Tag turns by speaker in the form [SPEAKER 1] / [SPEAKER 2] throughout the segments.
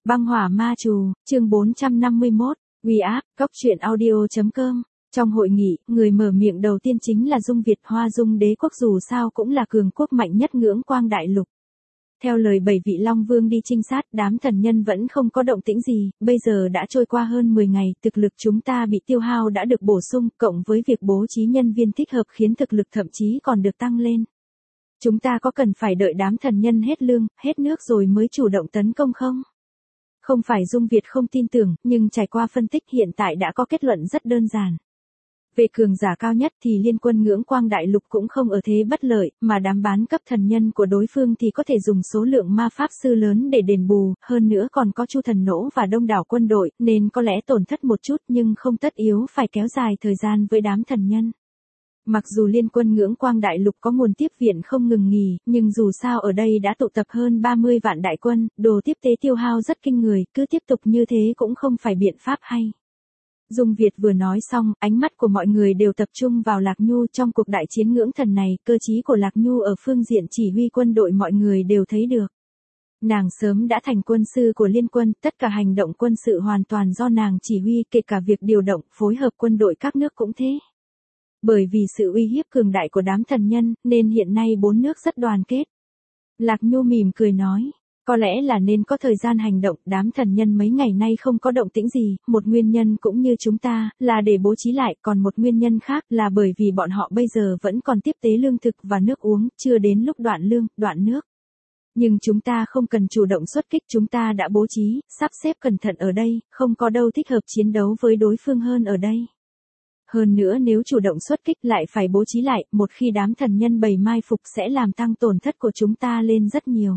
[SPEAKER 1] Băng hỏa ma trù, chương 451, We Up, Cốc truyện audio.com. Trong hội nghị, người mở miệng đầu tiên chính là Dung Việt. Hoa Dung đế quốc dù sao cũng là cường quốc mạnh nhất ngưỡng quang đại lục. Theo lời 7 vị Long Vương đi trinh sát, đám thần nhân vẫn không có động tĩnh gì, bây giờ đã trôi qua hơn 10 ngày, thực lực chúng ta bị tiêu hao đã được bổ sung, cộng với việc bố trí nhân viên thích hợp khiến thực lực thậm chí còn được tăng lên. Chúng ta có cần phải đợi đám thần nhân hết lương, hết nước rồi mới chủ động tấn công không? Không phải Dung Việt không tin tưởng, nhưng trải qua phân tích hiện tại đã có kết luận rất đơn giản. Về cường giả cao nhất thì liên quân ngưỡng quang đại lục cũng không ở thế bất lợi, mà đám bán cấp thần nhân của đối phương thì có thể dùng số lượng ma pháp sư lớn để đền bù, hơn nữa còn có Chu Thần Nỗ và đông đảo quân đội, nên có lẽ tổn thất một chút nhưng không tất yếu phải kéo dài thời gian với đám thần nhân. Mặc dù liên quân ngưỡng quang đại lục có nguồn tiếp viện không ngừng nghỉ, nhưng dù sao ở đây đã tụ tập hơn 30 vạn đại quân, đồ tiếp tế tiêu hao rất kinh người, cứ tiếp tục như thế cũng không phải biện pháp hay. Dung Việt vừa nói xong, ánh mắt của mọi người đều tập trung vào Lạc Nhu. Trong cuộc đại chiến ngưỡng thần này, cơ trí của Lạc Nhu ở phương diện chỉ huy quân đội mọi người đều thấy được. Nàng sớm đã thành quân sư của liên quân, tất cả hành động quân sự hoàn toàn do nàng chỉ huy, kể cả việc điều động, phối hợp quân đội các nước cũng thế. Bởi vì sự uy hiếp cường đại của đám thần nhân, nên hiện nay 4 nước rất đoàn kết. Lạc Nhu mỉm cười nói, có lẽ là nên có thời gian hành động, đám thần nhân mấy ngày nay không có động tĩnh gì, một nguyên nhân cũng như chúng ta, là để bố trí lại, còn một nguyên nhân khác là bởi vì bọn họ bây giờ vẫn còn tiếp tế lương thực và nước uống, chưa đến lúc đoạn lương, đoạn nước. Nhưng chúng ta không cần chủ động xuất kích, chúng ta đã bố trí, sắp xếp cẩn thận ở đây, không có đâu thích hợp chiến đấu với đối phương hơn ở đây. Hơn nữa nếu chủ động xuất kích lại phải bố trí lại, một khi đám thần nhân bày mai phục sẽ làm tăng tổn thất của chúng ta lên rất nhiều.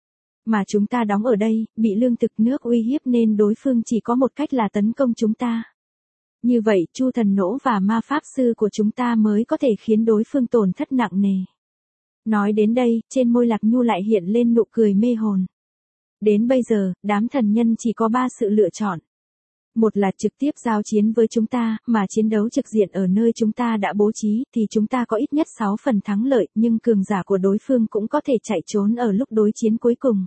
[SPEAKER 1] Mà chúng ta đóng ở đây, bị lương thực nước uy hiếp nên đối phương chỉ có một cách là tấn công chúng ta. Như vậy, Chu Thần Nỗ và ma pháp sư của chúng ta mới có thể khiến đối phương tổn thất nặng nề. Nói đến đây, trên môi Lạc Nhu lại hiện lên nụ cười mê hồn. Đến bây giờ, đám thần nhân chỉ có 3 sự lựa chọn. Một là trực tiếp giao chiến với chúng ta, mà chiến đấu trực diện ở nơi chúng ta đã bố trí, thì chúng ta có ít nhất 6 phần thắng lợi, nhưng cường giả của đối phương cũng có thể chạy trốn ở lúc đối chiến cuối cùng.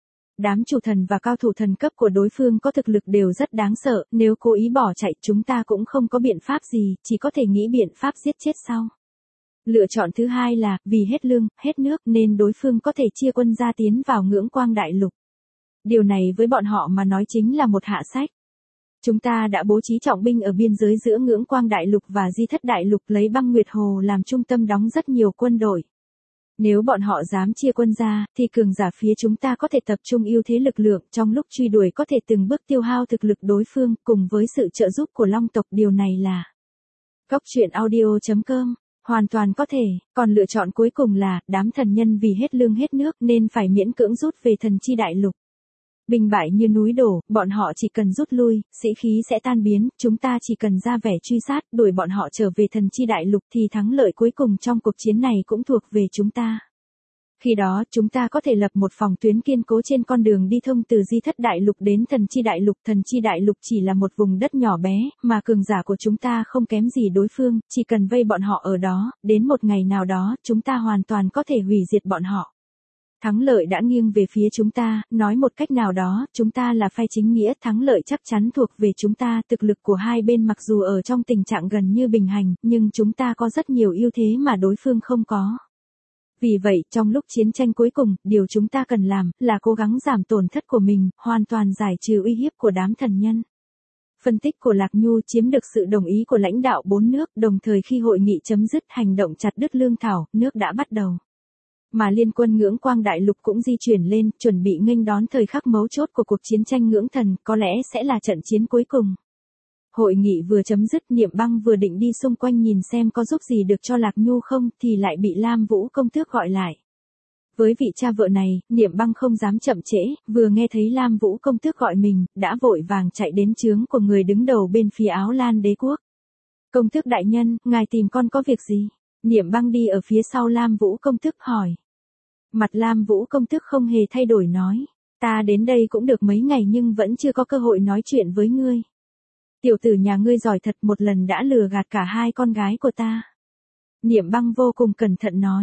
[SPEAKER 1] Đám chủ thần và cao thủ thần cấp của đối phương có thực lực đều rất đáng sợ, nếu cố ý bỏ chạy chúng ta cũng không có biện pháp gì, chỉ có thể nghĩ biện pháp giết chết sau. Lựa chọn thứ hai là, vì hết lương, hết nước nên đối phương có thể chia quân ra tiến vào ngưỡng quang đại lục. Điều này với bọn họ mà nói chính là một hạ sách. Chúng ta đã bố trí trọng binh ở biên giới giữa ngưỡng quang đại lục và Di Thất đại lục, lấy băng nguyệt hồ làm trung tâm đóng rất nhiều quân đội. Nếu bọn họ dám chia quân ra, thì cường giả phía chúng ta có thể tập trung ưu thế lực lượng, trong lúc truy đuổi có thể từng bước tiêu hao thực lực đối phương, cùng với sự trợ giúp của Long tộc. Điều này là Cốc truyện audio.com, hoàn toàn có thể. Còn lựa chọn cuối cùng là, đám thần nhân vì hết lương hết nước nên phải miễn cưỡng rút về thần chi đại lục. Binh bại như núi đổ, bọn họ chỉ cần rút lui, sĩ khí sẽ tan biến, chúng ta chỉ cần ra vẻ truy sát, đuổi bọn họ trở về thần chi đại lục thì thắng lợi cuối cùng trong cuộc chiến này cũng thuộc về chúng ta. Khi đó, chúng ta có thể lập một phòng tuyến kiên cố trên con đường đi thông từ Di Thất đại lục đến thần chi đại lục. Thần chi đại lục chỉ là một vùng đất nhỏ bé, mà cường giả của chúng ta không kém gì đối phương, chỉ cần vây bọn họ ở đó, đến một ngày nào đó, chúng ta hoàn toàn có thể hủy diệt bọn họ. Thắng lợi đã nghiêng về phía chúng ta, nói một cách nào đó, chúng ta là phe chính nghĩa, thắng lợi chắc chắn thuộc về chúng ta. Thực lực của hai bên mặc dù ở trong tình trạng gần như bình hành, nhưng chúng ta có rất nhiều ưu thế mà đối phương không có. Vì vậy, trong lúc chiến tranh cuối cùng, điều chúng ta cần làm, là cố gắng giảm tổn thất của mình, hoàn toàn giải trừ uy hiếp của đám thần nhân. Phân tích của Lạc Nhu chiếm được sự đồng ý của lãnh đạo 4 nước, đồng thời khi hội nghị chấm dứt, hành động chặt đứt lương thảo, nước đã bắt đầu. Mà liên quân ngưỡng quang đại lục cũng di chuyển lên, chuẩn bị nghênh đón thời khắc mấu chốt của cuộc chiến tranh ngưỡng thần, có lẽ sẽ là trận chiến cuối cùng. Hội nghị vừa chấm dứt, Niệm Băng vừa định đi xung quanh nhìn xem có giúp gì được cho Lạc Nhu không, thì lại bị Lam Vũ công tước gọi lại. Với vị cha vợ này, Niệm Băng không dám chậm trễ, vừa nghe thấy Lam Vũ công tước gọi mình, đã vội vàng chạy đến trướng của người đứng đầu bên phía Áo Lan đế quốc. Công tước đại nhân, ngài tìm con có việc gì? Niệm Băng đi ở phía sau Lam Vũ công tước hỏi. Mặt Lam Vũ công tước không hề thay đổi nói, ta đến đây cũng được mấy ngày nhưng vẫn chưa có cơ hội nói chuyện với ngươi. Tiểu tử nhà ngươi giỏi thật, một lần đã lừa gạt cả hai con gái của ta. Niệm Băng vô cùng cẩn thận nói,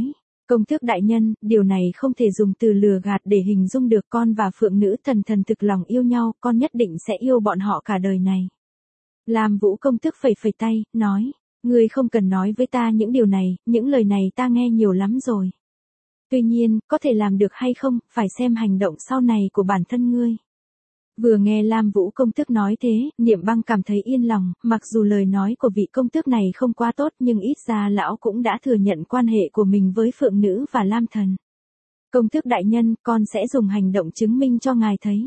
[SPEAKER 1] Công tước đại nhân, điều này không thể dùng từ lừa gạt để hình dung được, con và phượng nữ thần thần thực lòng yêu nhau, con nhất định sẽ yêu bọn họ cả đời này. Lam Vũ công tước phẩy phẩy tay, nói, ngươi không cần nói với ta những điều này, những lời này ta nghe nhiều lắm rồi. Tuy nhiên, có thể làm được hay không, phải xem hành động sau này của bản thân ngươi. Vừa nghe Lam Vũ công tước nói thế, Niệm Băng cảm thấy yên lòng, mặc dù lời nói của vị công tước này không quá tốt nhưng ít ra lão cũng đã thừa nhận quan hệ của mình với phượng nữ và Lam thần. Công tước đại nhân, con sẽ dùng hành động chứng minh cho ngài thấy.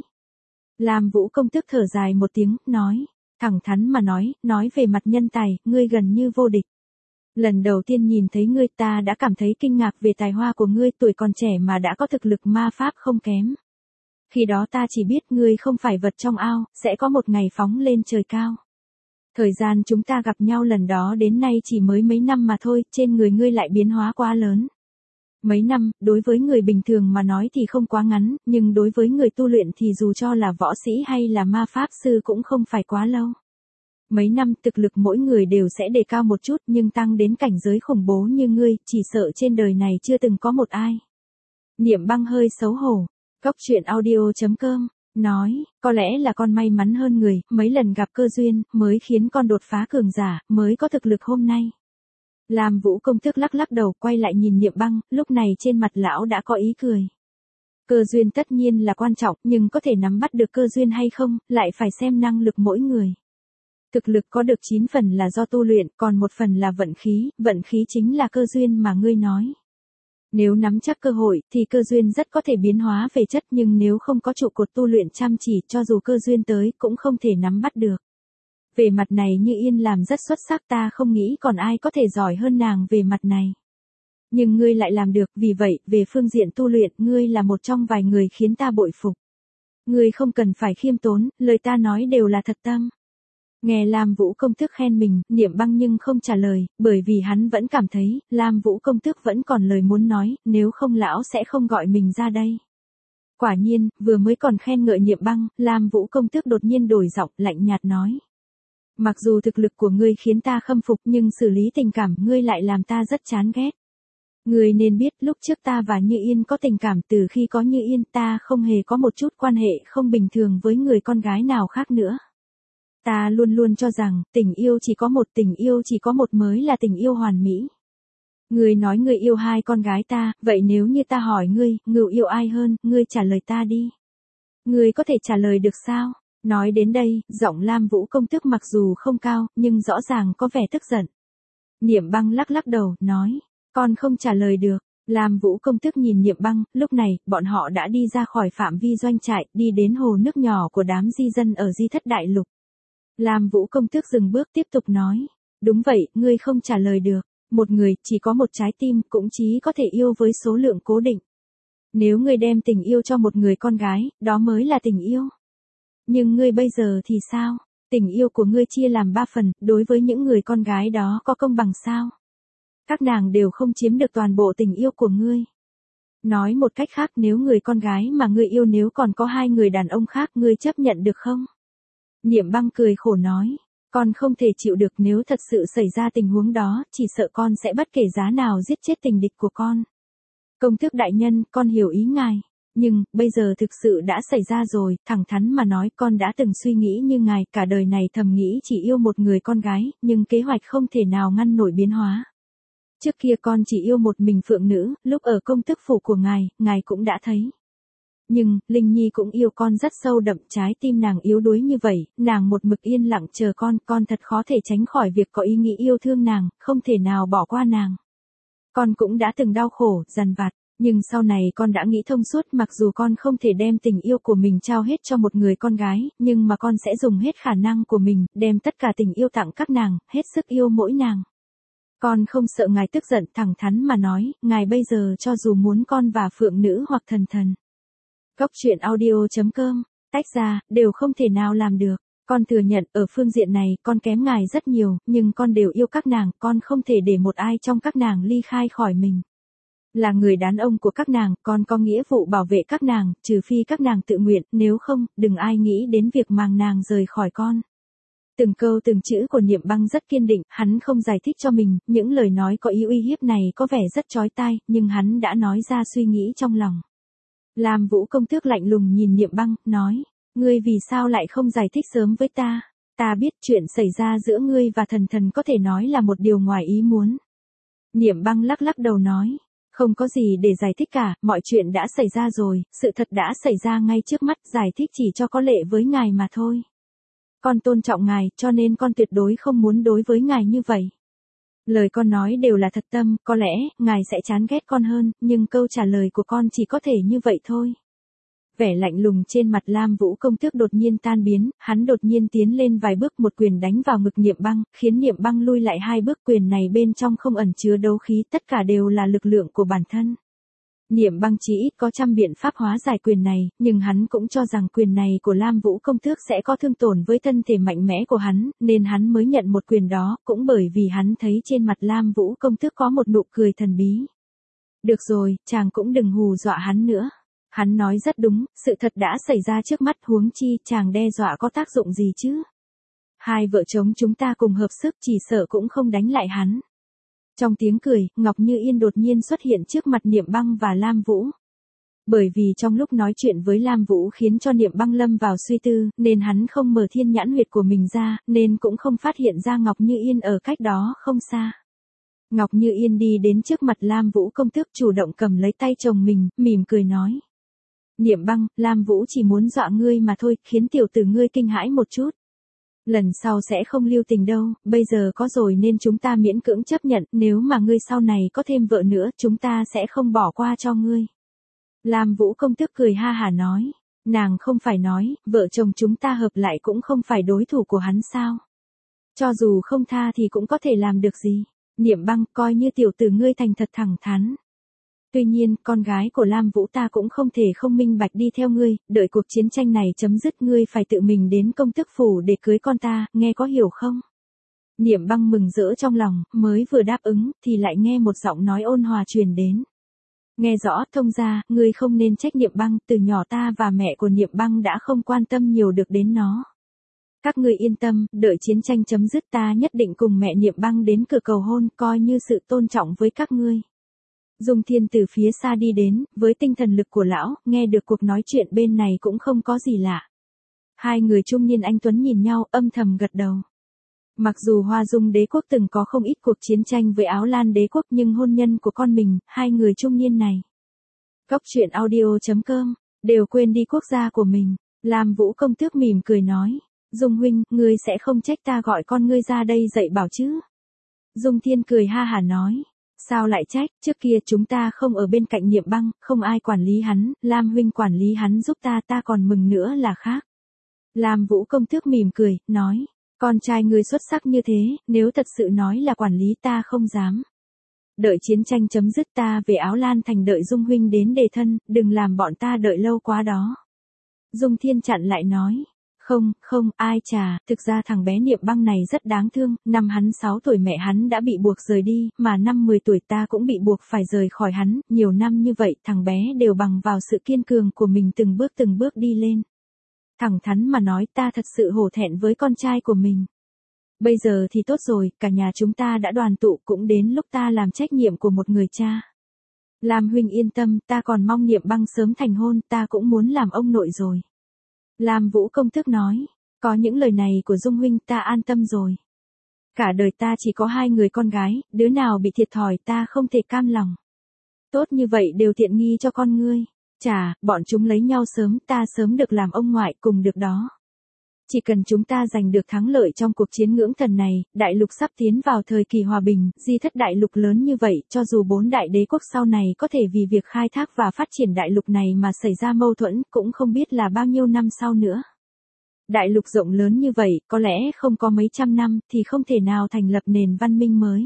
[SPEAKER 1] Lam Vũ công tước thở dài một tiếng, nói, thẳng thắn mà nói về mặt nhân tài, ngươi gần như vô địch. Lần đầu tiên nhìn thấy ngươi ta đã cảm thấy kinh ngạc về tài hoa của ngươi, tuổi còn trẻ mà đã có thực lực ma pháp không kém. Khi đó ta chỉ biết ngươi không phải vật trong ao, sẽ có một ngày phóng lên trời cao. Thời gian chúng ta gặp nhau lần đó đến nay chỉ mới mấy năm mà thôi, trên người ngươi lại biến hóa quá lớn. Mấy năm, đối với người bình thường mà nói thì không quá ngắn, nhưng đối với người tu luyện thì dù cho là võ sĩ hay là ma pháp sư cũng không phải quá lâu. Mấy năm thực lực mỗi người đều sẽ đề cao một chút, nhưng tăng đến cảnh giới khủng bố như ngươi, chỉ sợ trên đời này chưa từng có một ai. Niệm Băng hơi xấu hổ. Cốc truyện audio.com nói, có lẽ là con may mắn hơn người, mấy lần gặp cơ duyên, mới khiến con đột phá cường giả, mới có thực lực hôm nay. Lam Vũ công tước lắc lắc đầu, quay lại nhìn Niệm Băng, lúc này trên mặt lão đã có ý cười. Cơ duyên tất nhiên là quan trọng, nhưng có thể nắm bắt được cơ duyên hay không, lại phải xem năng lực mỗi người. Thực lực có được 9 phần là do tu luyện, còn 1 phần là vận khí chính là cơ duyên mà ngươi nói. Nếu nắm chắc cơ hội, thì cơ duyên rất có thể biến hóa về chất, nhưng nếu không có trụ cột tu luyện chăm chỉ, cho dù cơ duyên tới, cũng không thể nắm bắt được. Về mặt này Như Yên làm rất xuất sắc, ta không nghĩ còn ai có thể giỏi hơn nàng về mặt này. Nhưng ngươi lại làm được, vì vậy, về phương diện tu luyện, ngươi là một trong vài người khiến ta bội phục. Ngươi không cần phải khiêm tốn, lời ta nói đều là thật tâm. Nghe Lam Vũ công tước khen mình, Niệm Băng nhưng không trả lời, bởi vì hắn vẫn cảm thấy, Lam Vũ công tước vẫn còn lời muốn nói, nếu không lão sẽ không gọi mình ra đây. Quả nhiên, vừa mới còn khen ngợi Niệm Băng, Lam Vũ công tước đột nhiên đổi giọng, lạnh nhạt nói. Mặc dù thực lực của ngươi khiến ta khâm phục, nhưng xử lý tình cảm ngươi lại làm ta rất chán ghét. Ngươi nên biết, lúc trước ta và Như Yên có tình cảm, từ khi có Như Yên ta không hề có một chút quan hệ không bình thường với người con gái nào khác nữa. Ta luôn luôn cho rằng, tình yêu chỉ có một mới là tình yêu hoàn mỹ. Ngươi nói ngươi yêu 2 con gái ta, vậy nếu như ta hỏi ngươi yêu ai hơn, ngươi trả lời ta đi. Ngươi có thể trả lời được sao? Nói đến đây, giọng Lam Vũ công tước mặc dù không cao, nhưng rõ ràng có vẻ tức giận. Niệm Băng lắc lắc đầu, nói, con không trả lời được. Lam Vũ công tước nhìn Niệm Băng, lúc này, bọn họ đã đi ra khỏi phạm vi doanh trại, đi đến hồ nước nhỏ của đám di dân ở Di Thất Đại Lục. Lam Vũ công tước dừng bước tiếp tục nói, đúng vậy, ngươi không trả lời được, một người chỉ có một trái tim cũng chỉ có thể yêu với số lượng cố định. Nếu ngươi đem tình yêu cho một người con gái, đó mới là tình yêu. Nhưng ngươi bây giờ thì sao? Tình yêu của ngươi chia làm 3 phần, đối với những người con gái đó có công bằng sao? Các nàng đều không chiếm được toàn bộ tình yêu của ngươi. Nói một cách khác, nếu người con gái mà ngươi yêu nếu còn có 2 người đàn ông khác, ngươi chấp nhận được không? Niệm Băng cười khổ nói, con không thể chịu được, nếu thật sự xảy ra tình huống đó, chỉ sợ con sẽ bất kể giá nào giết chết tình địch của con. Công tước đại nhân, con hiểu ý ngài, nhưng, bây giờ thực sự đã xảy ra rồi, thẳng thắn mà nói, con đã từng suy nghĩ như ngài, cả đời này thầm nghĩ chỉ yêu một người con gái, nhưng kế hoạch không thể nào ngăn nổi biến hóa. Trước kia con chỉ yêu một mình phượng nữ, lúc ở công tước phủ của ngài cũng đã thấy. Nhưng, Linh Nhi cũng yêu con rất sâu đậm, trái tim nàng yếu đuối như vậy, nàng một mực yên lặng chờ con thật khó thể tránh khỏi việc có ý nghĩ yêu thương nàng, không thể nào bỏ qua nàng. Con cũng đã từng đau khổ, dằn vặt, nhưng sau này con đã nghĩ thông suốt, mặc dù con không thể đem tình yêu của mình trao hết cho một người con gái, nhưng mà con sẽ dùng hết khả năng của mình, đem tất cả tình yêu tặng các nàng, hết sức yêu mỗi nàng. Con không sợ ngài tức giận, thẳng thắn mà nói, ngài bây giờ cho dù muốn con và phượng nữ hoặc thần. Cốc truyện audio.com, tách ra, đều không thể nào làm được. Con thừa nhận, ở phương diện này, con kém ngài rất nhiều, nhưng con đều yêu các nàng, con không thể để một ai trong các nàng ly khai khỏi mình. Là người đàn ông của các nàng, con có nghĩa vụ bảo vệ các nàng, trừ phi các nàng tự nguyện, nếu không, đừng ai nghĩ đến việc mang nàng rời khỏi con. Từng câu từng chữ của Niệm Băng rất kiên định, hắn không giải thích cho mình, những lời nói có ý uy hiếp này có vẻ rất chói tai, nhưng hắn đã nói ra suy nghĩ trong lòng. Lam Vũ công tước lạnh lùng nhìn Niệm Băng, nói, ngươi vì sao lại không giải thích sớm với ta? Ta biết chuyện xảy ra giữa ngươi và thần thần có thể nói là một điều ngoài ý muốn. Niệm Băng lắc lắc đầu nói, không có gì để giải thích cả, mọi chuyện đã xảy ra rồi, sự thật đã xảy ra ngay trước mắt, giải thích chỉ cho có lệ với ngài mà thôi. Con tôn trọng ngài, cho nên con tuyệt đối không muốn đối với ngài như vậy. Lời con nói đều là thật tâm, có lẽ, ngài sẽ chán ghét con hơn, nhưng câu trả lời của con chỉ có thể như vậy thôi. Vẻ lạnh lùng trên mặt Lam Vũ công tước đột nhiên tan biến, hắn đột nhiên tiến lên vài bước, một quyền đánh vào ngực Niệm Băng, khiến Niệm Băng lui lại 2 bước, quyền này bên trong không ẩn chứa đấu khí, tất cả đều là lực lượng của bản thân. Niệm Băng chỉ ít có trăm biện pháp hóa giải quyền này, nhưng hắn cũng cho rằng quyền này của Lam Vũ công tước sẽ có thương tổn với thân thể mạnh mẽ của hắn, nên hắn mới nhận một quyền đó, cũng bởi vì hắn thấy trên mặt Lam Vũ công tước có một nụ cười thần bí. Được rồi, chàng cũng đừng hù dọa hắn nữa. Hắn nói rất đúng, sự thật đã xảy ra trước mắt, huống chi chàng đe dọa có tác dụng gì chứ? Hai vợ chồng chúng ta cùng hợp sức chỉ sợ cũng không đánh lại hắn. Trong tiếng cười, Ngọc Như Yên đột nhiên xuất hiện trước mặt Niệm Băng và Lam Vũ. Bởi vì trong lúc nói chuyện với Lam Vũ khiến cho Niệm Băng lâm vào suy tư, nên hắn không mở thiên nhãn huyệt của mình ra, nên cũng không phát hiện ra Ngọc Như Yên ở cách đó không xa. Ngọc Như Yên đi đến trước mặt Lam Vũ công tước, chủ động cầm lấy tay chồng mình, mỉm cười nói. Niệm Băng, Lam Vũ chỉ muốn dọa ngươi mà thôi, khiến tiểu tử ngươi kinh hãi một chút. Lần sau sẽ không lưu tình đâu, bây giờ có rồi nên chúng ta miễn cưỡng chấp nhận, nếu mà ngươi sau này có thêm vợ nữa, chúng ta sẽ không bỏ qua cho ngươi. Lam Vũ công tước cười ha hả nói, nàng không phải nói, vợ chồng chúng ta hợp lại cũng không phải đối thủ của hắn sao? Cho dù không tha thì cũng có thể làm được gì? Niệm Băng, coi như tiểu tử ngươi thành thật thẳng thắn. Tuy nhiên, con gái của Lam Vũ ta cũng không thể không minh bạch đi theo ngươi, đợi cuộc chiến tranh này chấm dứt ngươi phải tự mình đến công tước phủ để cưới con ta, nghe có hiểu không? Niệm Băng mừng rỡ trong lòng, mới vừa đáp ứng, thì lại nghe một giọng nói ôn hòa truyền đến. Nghe rõ, thông ra, ngươi không nên trách Niệm Băng, từ nhỏ ta và mẹ của Niệm Băng đã không quan tâm nhiều được đến nó. Các ngươi yên tâm, đợi chiến tranh chấm dứt ta nhất định cùng mẹ Niệm Băng đến cửa cầu hôn, coi như sự tôn trọng với các ngươi. Dung Thiên từ phía xa đi đến, với tinh thần lực của lão, nghe được cuộc nói chuyện bên này cũng không có gì lạ. Hai người trung niên anh tuấn nhìn nhau, âm thầm gật đầu. Mặc dù Hoa Dung đế quốc từng có không ít cuộc chiến tranh với Áo Lan đế quốc, nhưng hôn nhân của con mình, hai người trung niên này. Cóc truyện audio.com, đều quên đi quốc gia của mình. Lam Vũ công tước mỉm cười nói, Dung huynh, ngươi sẽ không trách ta gọi con ngươi ra đây dạy bảo chứ? Dung Thiên cười ha hả nói. Sao lại trách, trước kia chúng ta không ở bên cạnh Niệm Băng, không ai quản lý hắn, Lam huynh quản lý hắn giúp ta, ta còn mừng nữa là khác. Lam Vũ công tước mỉm cười, nói, con trai ngươi xuất sắc như thế, nếu thật sự nói là quản lý ta không dám. Đợi chiến tranh chấm dứt ta về Áo Lan thành đợi Dung huynh đến đề thân, đừng làm bọn ta đợi lâu quá đó. Dung Thiên chặn lại nói. Không, ai chà, thực ra thằng bé Niệm Băng này rất đáng thương, năm hắn 6 tuổi mẹ hắn đã bị buộc rời đi, mà năm 10 tuổi ta cũng bị buộc phải rời khỏi hắn, nhiều năm như vậy thằng bé đều bằng vào sự kiên cường của mình từng bước đi lên. Thẳng thắn mà nói ta thật sự hổ thẹn với con trai của mình. Bây giờ thì tốt rồi, cả nhà chúng ta đã đoàn tụ, cũng đến lúc ta làm trách nhiệm của một người cha. Lam huynh yên tâm, ta còn mong Niệm Băng sớm thành hôn, ta cũng muốn làm ông nội rồi. Lam Vũ công tước nói, có những lời này của Dung huynh ta an tâm rồi. Cả đời ta chỉ có 2 người con gái, đứa nào bị thiệt thòi ta không thể cam lòng. Tốt như vậy đều tiện nghi cho con ngươi. Chà, bọn chúng lấy nhau sớm, ta sớm được làm ông ngoại cùng được đó. Chỉ cần chúng ta giành được thắng lợi trong cuộc chiến ngưỡng thần này, đại lục sắp tiến vào thời kỳ hòa bình, di thất đại lục lớn như vậy, cho dù 4 đại đế quốc sau này có thể vì việc khai thác và phát triển đại lục này mà xảy ra mâu thuẫn, cũng không biết là bao nhiêu năm sau nữa. Đại lục rộng lớn như vậy, có lẽ không có mấy trăm năm, thì không thể nào thành lập nền văn minh mới.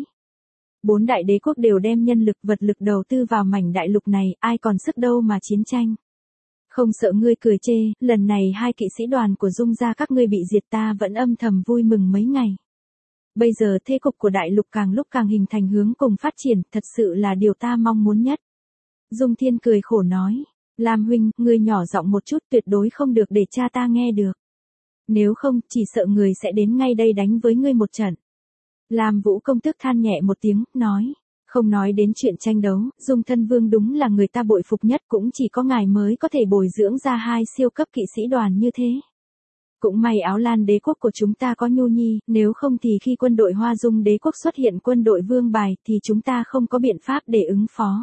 [SPEAKER 1] 4 đại đế quốc đều đem nhân lực vật lực đầu tư vào mảnh đại lục này, ai còn sức đâu mà chiến tranh. Không sợ ngươi cười chê, lần này 2 kỵ sĩ đoàn của Dung gia các ngươi bị diệt ta vẫn âm thầm vui mừng mấy ngày. Bây giờ thế cục của đại lục càng lúc càng hình thành hướng cùng phát triển, thật sự là điều ta mong muốn nhất. Dung Thiên cười khổ nói, Lam huynh, ngươi nhỏ giọng một chút tuyệt đối không được để cha ta nghe được. Nếu không, chỉ sợ người sẽ đến ngay đây đánh với ngươi một trận. Lam Vũ công tước than nhẹ một tiếng, nói. Không nói đến chuyện tranh đấu, Dung Thân Vương đúng là người ta bội phục nhất, cũng chỉ có ngài mới có thể bồi dưỡng ra 2 siêu cấp kỵ sĩ đoàn như thế. Cũng may Áo Lan đế quốc của chúng ta có Nhu Nhi, nếu không thì khi quân đội Hoa Dung đế quốc xuất hiện quân đội vương bài thì chúng ta không có biện pháp để ứng phó.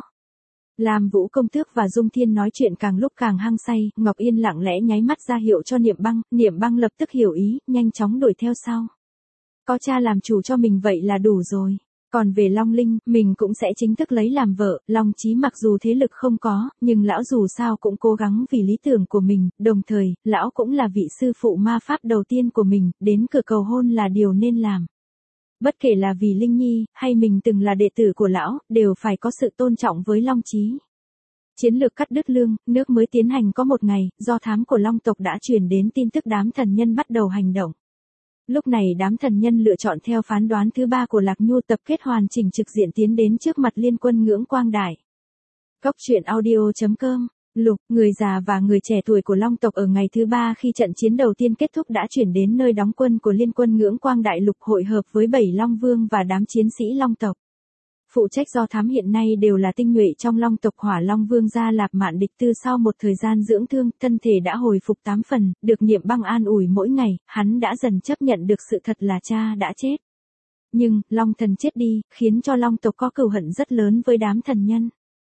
[SPEAKER 1] Lam Vũ công tước và Dung Thiên nói chuyện càng lúc càng hăng say, Ngọc Yên lặng lẽ nháy mắt ra hiệu cho Niệm Băng lập tức hiểu ý, nhanh chóng đuổi theo sau. Có cha làm chủ cho mình vậy là đủ rồi. Còn về Long Linh, mình cũng sẽ chính thức lấy làm vợ. Long Chí mặc dù thế lực không có, nhưng lão dù sao cũng cố gắng vì lý tưởng của mình, đồng thời, lão cũng là vị sư phụ ma pháp đầu tiên của mình, đến cửa cầu hôn là điều nên làm. Bất kể là vì Linh Nhi, hay mình từng là đệ tử của lão, đều phải có sự tôn trọng với Long Chí. Chiến lược cắt đứt lương, nước mới tiến hành có một ngày, do thám của Long tộc đã truyền đến tin tức đám thần nhân bắt đầu hành động. Lúc này đám thần nhân lựa chọn theo phán đoán thứ 3 của Lạc Nhu tập kết hoàn chỉnh trực diện tiến đến trước mặt liên quân Ngưỡng Quang Đại. Cốc truyện audio.com. Lục, người già và người trẻ tuổi của Long tộc ở ngày thứ 3 khi trận chiến đầu tiên kết thúc đã chuyển đến nơi đóng quân của liên quân Ngưỡng Quang Đại Lục hội hợp với 7 Long Vương và đám chiến sĩ Long tộc. Phụ trách do thám hiện nay đều là tinh nhuệ trong Long tộc. Hỏa Long Vương Gia Lạp Mạn Địch Tư sau một thời gian dưỡng thương, thân thể đã hồi phục 8 phần, được Niệm Băng an ủi mỗi ngày, hắn đã dần chấp nhận được sự thật là cha đã chết. Nhưng, Long thần chết đi, khiến cho Long tộc có cừu hận rất lớn với đám thần nhân.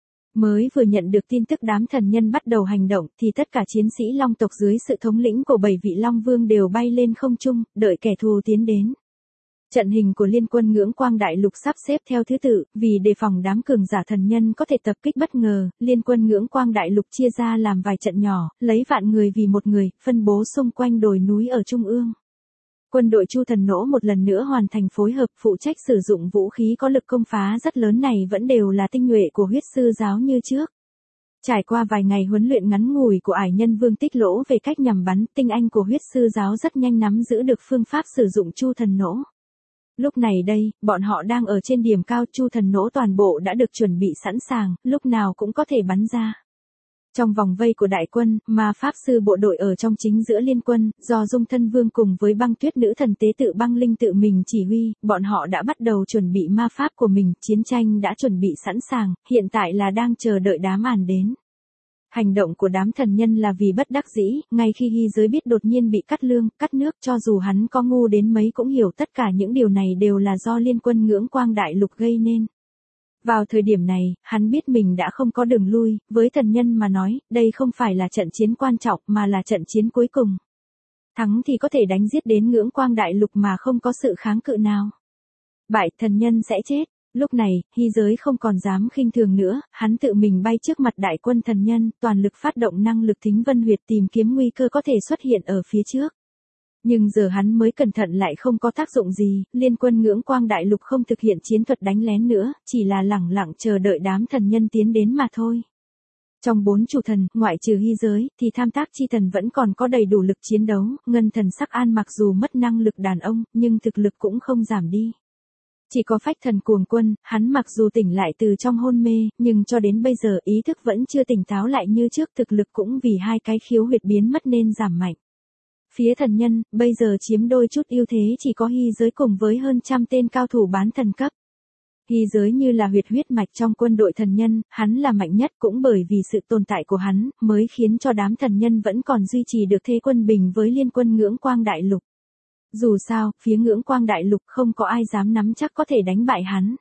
[SPEAKER 1] Mới vừa nhận được tin tức đám thần nhân bắt đầu hành động thì tất cả chiến sĩ Long tộc dưới sự thống lĩnh của 7 vị Long Vương đều bay lên không trung, đợi kẻ thù tiến đến. Trận hình của liên quân Ngưỡng Quang Đại Lục sắp xếp theo thứ tự, vì đề phòng đám cường giả thần nhân có thể tập kích bất ngờ, liên quân Ngưỡng Quang Đại Lục chia ra làm vài trận nhỏ, lấy vạn người vì một người, phân bố xung quanh đồi núi ở trung ương. Quân đội Chu Thần Nỗ một lần nữa hoàn thành phối hợp, phụ trách sử dụng vũ khí có lực công phá rất lớn này vẫn đều là tinh nhuệ của huyết sư giáo như trước. Trải qua vài ngày huấn luyện ngắn ngủi của Ải Nhân Vương Tích Lỗ về cách nhằm bắn, tinh anh của huyết sư giáo rất nhanh nắm giữ được phương pháp sử dụng Chu Thần Nỗ. Lúc này đây, bọn họ đang ở trên điểm cao, Chu Thần Nỗ toàn bộ đã được chuẩn bị sẵn sàng, lúc nào cũng có thể bắn ra. Trong vòng vây của đại quân, ma pháp sư bộ đội ở trong chính giữa liên quân, do Dung Thân Vương cùng với Băng Tuyết Nữ Thần Tế Tự Băng Linh tự mình chỉ huy, bọn họ đã bắt đầu chuẩn bị ma pháp của mình, chiến tranh đã chuẩn bị sẵn sàng, hiện tại là đang chờ đợi đám àn đến. Hành động của đám thần nhân là vì bất đắc dĩ, ngay khi Hy Giới biết đột nhiên bị cắt lương, cắt nước, cho dù hắn có ngu đến mấy cũng hiểu tất cả những điều này đều là do liên quân Ngưỡng Quang Đại Lục gây nên. Vào thời điểm này, hắn biết mình đã không có đường lui, với thần nhân mà nói, đây không phải là trận chiến quan trọng mà là trận chiến cuối cùng. Thắng thì có thể đánh giết đến Ngưỡng Quang Đại Lục mà không có sự kháng cự nào. Bại, thần nhân sẽ chết. Lúc này, Hy Giới không còn dám khinh thường nữa, hắn tự mình bay trước mặt đại quân thần nhân, toàn lực phát động năng lực thính vân huyệt tìm kiếm nguy cơ có thể xuất hiện ở phía trước. Nhưng giờ hắn mới cẩn thận lại không có tác dụng gì, liên quân Ngưỡng Quang Đại Lục không thực hiện chiến thuật đánh lén nữa, chỉ là lẳng lặng chờ đợi đám thần nhân tiến đến mà thôi. Trong 4 chủ thần, ngoại trừ Hy Giới, thì Tham Tác Chi Thần vẫn còn có đầy đủ lực chiến đấu, Ngân Thần Sắc An mặc dù mất năng lực đàn ông, nhưng thực lực cũng không giảm đi. Chỉ có Phách Thần Cuồng Quân, hắn mặc dù tỉnh lại từ trong hôn mê, nhưng cho đến bây giờ ý thức vẫn chưa tỉnh táo lại như trước, thực lực cũng vì 2 cái khiếu huyệt biến mất nên giảm mạnh. Phía thần nhân, bây giờ chiếm đôi chút ưu thế chỉ có Hy Giới cùng với hơn trăm tên cao thủ bán thần cấp. Hy Giới như là huyết mạch trong quân đội thần nhân, hắn là mạnh nhất cũng bởi vì sự tồn tại của hắn, mới khiến cho đám thần nhân vẫn còn duy trì được thế quân bình với liên quân Ngưỡng Quang Đại Lục. Dù sao, phía Ngưỡng Quang Đại Lục không có ai dám nắm chắc có thể đánh bại hắn.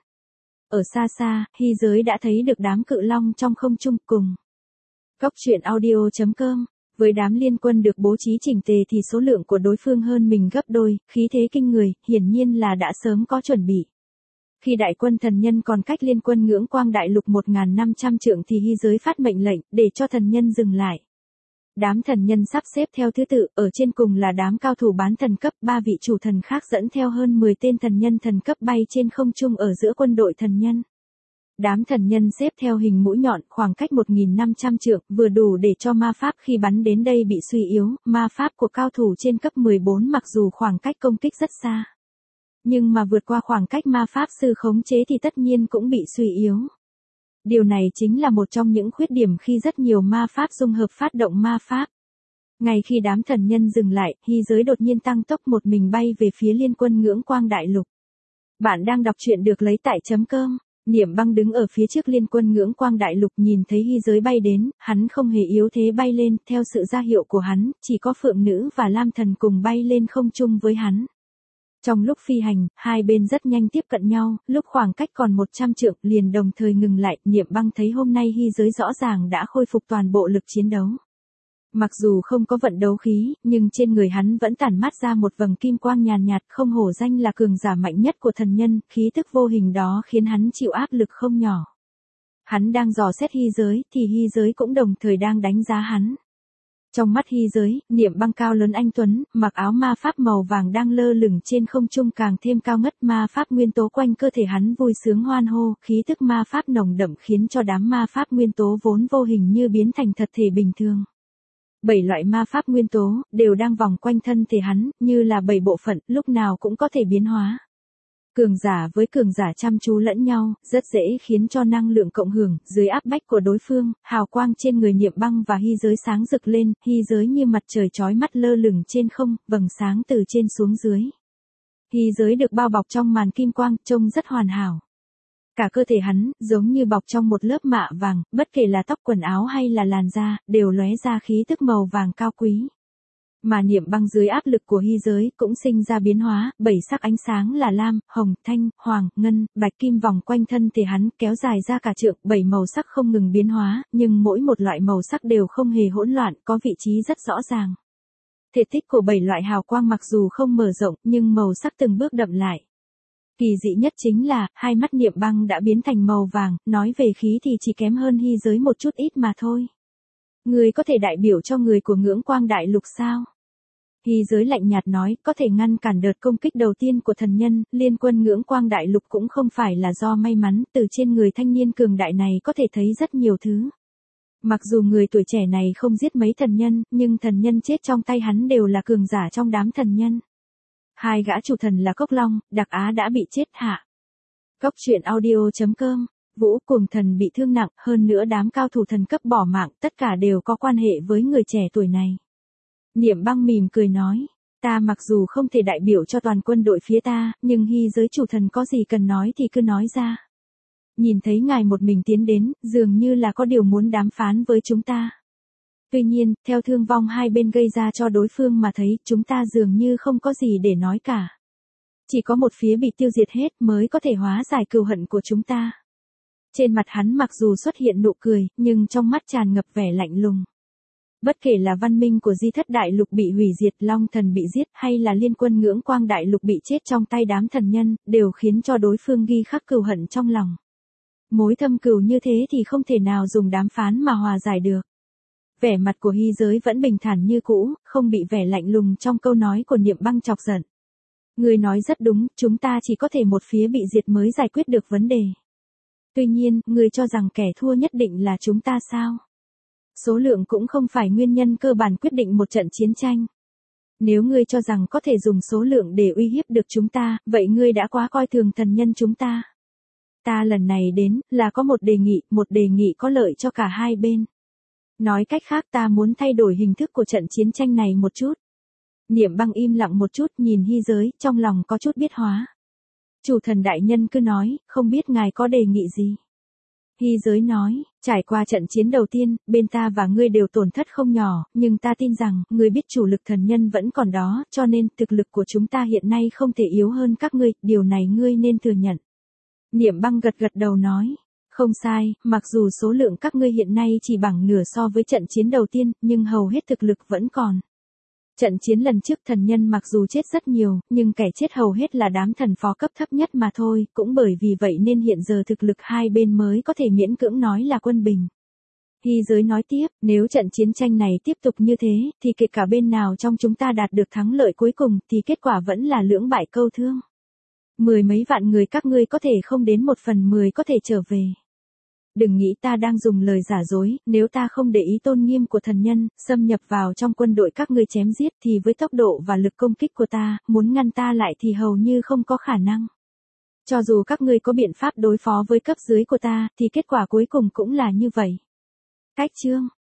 [SPEAKER 1] Ở xa xa, Hy Giới đã thấy được đám cự long trong không trung cùng. Cốc truyện audio.com. Với đám liên quân được bố trí chỉnh tề thì số lượng của đối phương hơn mình gấp đôi, khí thế kinh người, hiển nhiên là đã sớm có chuẩn bị. Khi đại quân thần nhân còn cách liên quân Ngưỡng Quang Đại Lục 1.500 trượng thì Hy Giới phát mệnh lệnh, để cho thần nhân dừng lại. Đám thần nhân sắp xếp theo thứ tự, ở trên cùng là đám cao thủ bán thần cấp, 3 vị chủ thần khác dẫn theo hơn 10 tên thần nhân thần cấp bay trên không trung ở giữa quân đội thần nhân. Đám thần nhân xếp theo hình mũi nhọn, khoảng cách 1.500 trượng, vừa đủ để cho ma pháp khi bắn đến đây bị suy yếu, ma pháp của cao thủ trên cấp 14 mặc dù khoảng cách công kích rất xa. Nhưng mà vượt qua khoảng cách ma pháp sư khống chế thì tất nhiên cũng bị suy yếu. Điều này chính là một trong những khuyết điểm khi rất nhiều ma pháp dung hợp phát động ma pháp. Ngay khi đám thần nhân dừng lại, hy giới đột nhiên tăng tốc một mình bay về phía liên quân ngưỡng quang đại lục. Bạn đang đọc truyện được lấy tại chấm cơm. Niệm Băng đứng ở phía trước liên quân ngưỡng quang đại lục nhìn thấy hy giới bay đến, hắn không hề yếu thế bay lên, theo sự ra hiệu của hắn, chỉ có Phượng Nữ và Lam Thần cùng bay lên không trung với hắn. Trong lúc phi hành, hai bên rất nhanh tiếp cận nhau, lúc khoảng cách còn 100 trượng liền đồng thời ngừng lại, Niệm Băng thấy hôm nay hy giới rõ ràng đã khôi phục toàn bộ lực chiến đấu. Mặc dù không có vận đấu khí, nhưng trên người hắn vẫn tản mát ra một vầng kim quang nhàn nhạt, không hổ danh là cường giả mạnh nhất của thần nhân, khí tức vô hình đó khiến hắn chịu áp lực không nhỏ. Hắn đang dò xét hy giới, thì hy giới cũng đồng thời đang đánh giá hắn. Trong mắt hy giới, Niệm Băng cao lớn anh tuấn, mặc áo ma pháp màu vàng đang lơ lửng trên không trung càng thêm cao ngất, ma pháp nguyên tố quanh cơ thể hắn vui sướng hoan hô, khí tức ma pháp nồng đậm khiến cho đám ma pháp nguyên tố vốn vô hình như biến thành thật thể bình thường. 7 loại ma pháp nguyên tố đều đang vòng quanh thân thể hắn, như là 7 bộ phận, lúc nào cũng có thể biến hóa. Cường giả với cường giả chăm chú lẫn nhau, rất dễ khiến cho năng lượng cộng hưởng, dưới áp bách của đối phương, hào quang trên người Niệm Băng và hy giới sáng rực lên, hy giới như mặt trời chói mắt lơ lửng trên không, vầng sáng từ trên xuống dưới. Hy giới được bao bọc trong màn kim quang, trông rất hoàn hảo. Cả cơ thể hắn, giống như bọc trong một lớp mạ vàng, bất kể là tóc quần áo hay là làn da, đều lóe ra khí tức màu vàng cao quý. Mà Niệm Băng dưới áp lực của hy giới cũng sinh ra biến hóa, 7 sắc ánh sáng là lam, hồng, thanh, hoàng, ngân, bạch kim vòng quanh thân thể hắn kéo dài ra cả trượng, 7 màu sắc không ngừng biến hóa, nhưng mỗi một loại màu sắc đều không hề hỗn loạn, có vị trí rất rõ ràng. Thể tích của 7 loại hào quang mặc dù không mở rộng, nhưng màu sắc từng bước đậm lại. Kỳ dị nhất chính là, hai mắt Niệm Băng đã biến thành màu vàng, nói về khí thì chỉ kém hơn hy giới một chút ít mà thôi. Người có thể đại biểu cho người của ngưỡng quang đại lục sao? Hy giới lạnh nhạt nói, có thể ngăn cản đợt công kích đầu tiên của thần nhân, liên quân ngưỡng quang đại lục cũng không phải là do may mắn, từ trên người thanh niên cường đại này có thể thấy rất nhiều thứ. Mặc dù người tuổi trẻ này không giết mấy thần nhân, nhưng thần nhân chết trong tay hắn đều là cường giả trong đám thần nhân. Hai gã chủ thần là Cốc Long, Đặc Á đã bị chết hạ. Cốc truyện audio.com, Vũ Cuồng Thần bị thương nặng, hơn nữa đám cao thủ thần cấp bỏ mạng, tất cả đều có quan hệ với người trẻ tuổi này. Niệm Băng mỉm cười nói, ta mặc dù không thể đại biểu cho toàn quân đội phía ta, nhưng hy giới chủ thần có gì cần nói thì cứ nói ra. Nhìn thấy ngài một mình tiến đến, dường như là có điều muốn đàm phán với chúng ta. Tuy nhiên, theo thương vong hai bên gây ra cho đối phương mà thấy, chúng ta dường như không có gì để nói cả. Chỉ có một phía bị tiêu diệt hết mới có thể hóa giải cừu hận của chúng ta. Trên mặt hắn mặc dù xuất hiện nụ cười, nhưng trong mắt tràn ngập vẻ lạnh lùng. Bất kể là văn minh của Di Thất Đại Lục bị hủy diệt, Long Thần bị giết, hay là liên quân ngưỡng quang đại lục bị chết trong tay đám thần nhân, đều khiến cho đối phương ghi khắc cừu hận trong lòng. Mối thâm cừu như thế thì không thể nào dùng đàm phán mà hòa giải được. Vẻ mặt của hy giới vẫn bình thản như cũ, không bị vẻ lạnh lùng trong câu nói của Niệm Băng chọc giận. Người nói rất đúng, chúng ta chỉ có thể một phía bị diệt mới giải quyết được vấn đề. Tuy nhiên, người cho rằng kẻ thua nhất định là chúng ta sao? Số lượng cũng không phải nguyên nhân cơ bản quyết định một trận chiến tranh. Nếu ngươi cho rằng có thể dùng số lượng để uy hiếp được chúng ta, vậy ngươi đã quá coi thường thần nhân chúng ta. Ta lần này đến, là có một đề nghị có lợi cho cả hai bên. Nói cách khác ta muốn thay đổi hình thức của trận chiến tranh này một chút. Niệm Băng im lặng một chút nhìn hy giới, trong lòng có chút biết hóa. Chủ thần đại nhân cứ nói, không biết ngài có đề nghị gì. Hy giới nói, trải qua trận chiến đầu tiên, bên ta và ngươi đều tổn thất không nhỏ, nhưng ta tin rằng, ngươi biết chủ lực thần nhân vẫn còn đó, cho nên, thực lực của chúng ta hiện nay không thể yếu hơn các ngươi, điều này ngươi nên thừa nhận. Niệm Băng gật gật đầu nói, không sai, mặc dù số lượng các ngươi hiện nay chỉ bằng nửa so với trận chiến đầu tiên, nhưng hầu hết thực lực vẫn còn. Trận chiến lần trước thần nhân mặc dù chết rất nhiều, nhưng kẻ chết hầu hết là đám thần phó cấp thấp nhất mà thôi, cũng bởi vì vậy nên hiện giờ thực lực hai bên mới có thể miễn cưỡng nói là quân bình. Hy giới nói tiếp, nếu trận chiến tranh này tiếp tục như thế, thì kể cả bên nào trong chúng ta đạt được thắng lợi cuối cùng, thì kết quả vẫn là lưỡng bại câu thương. 10 mấy vạn người các ngươi có thể không đến 1/10 có thể trở về. Đừng nghĩ ta đang dùng lời giả dối, nếu ta không để ý tôn nghiêm của thần nhân, xâm nhập vào trong quân đội các ngươi chém giết thì với tốc độ và lực công kích của ta, muốn ngăn ta lại thì hầu như không có khả năng. Cho dù các ngươi có biện pháp đối phó với cấp dưới của ta, thì kết quả cuối cùng cũng là như vậy. Cách chương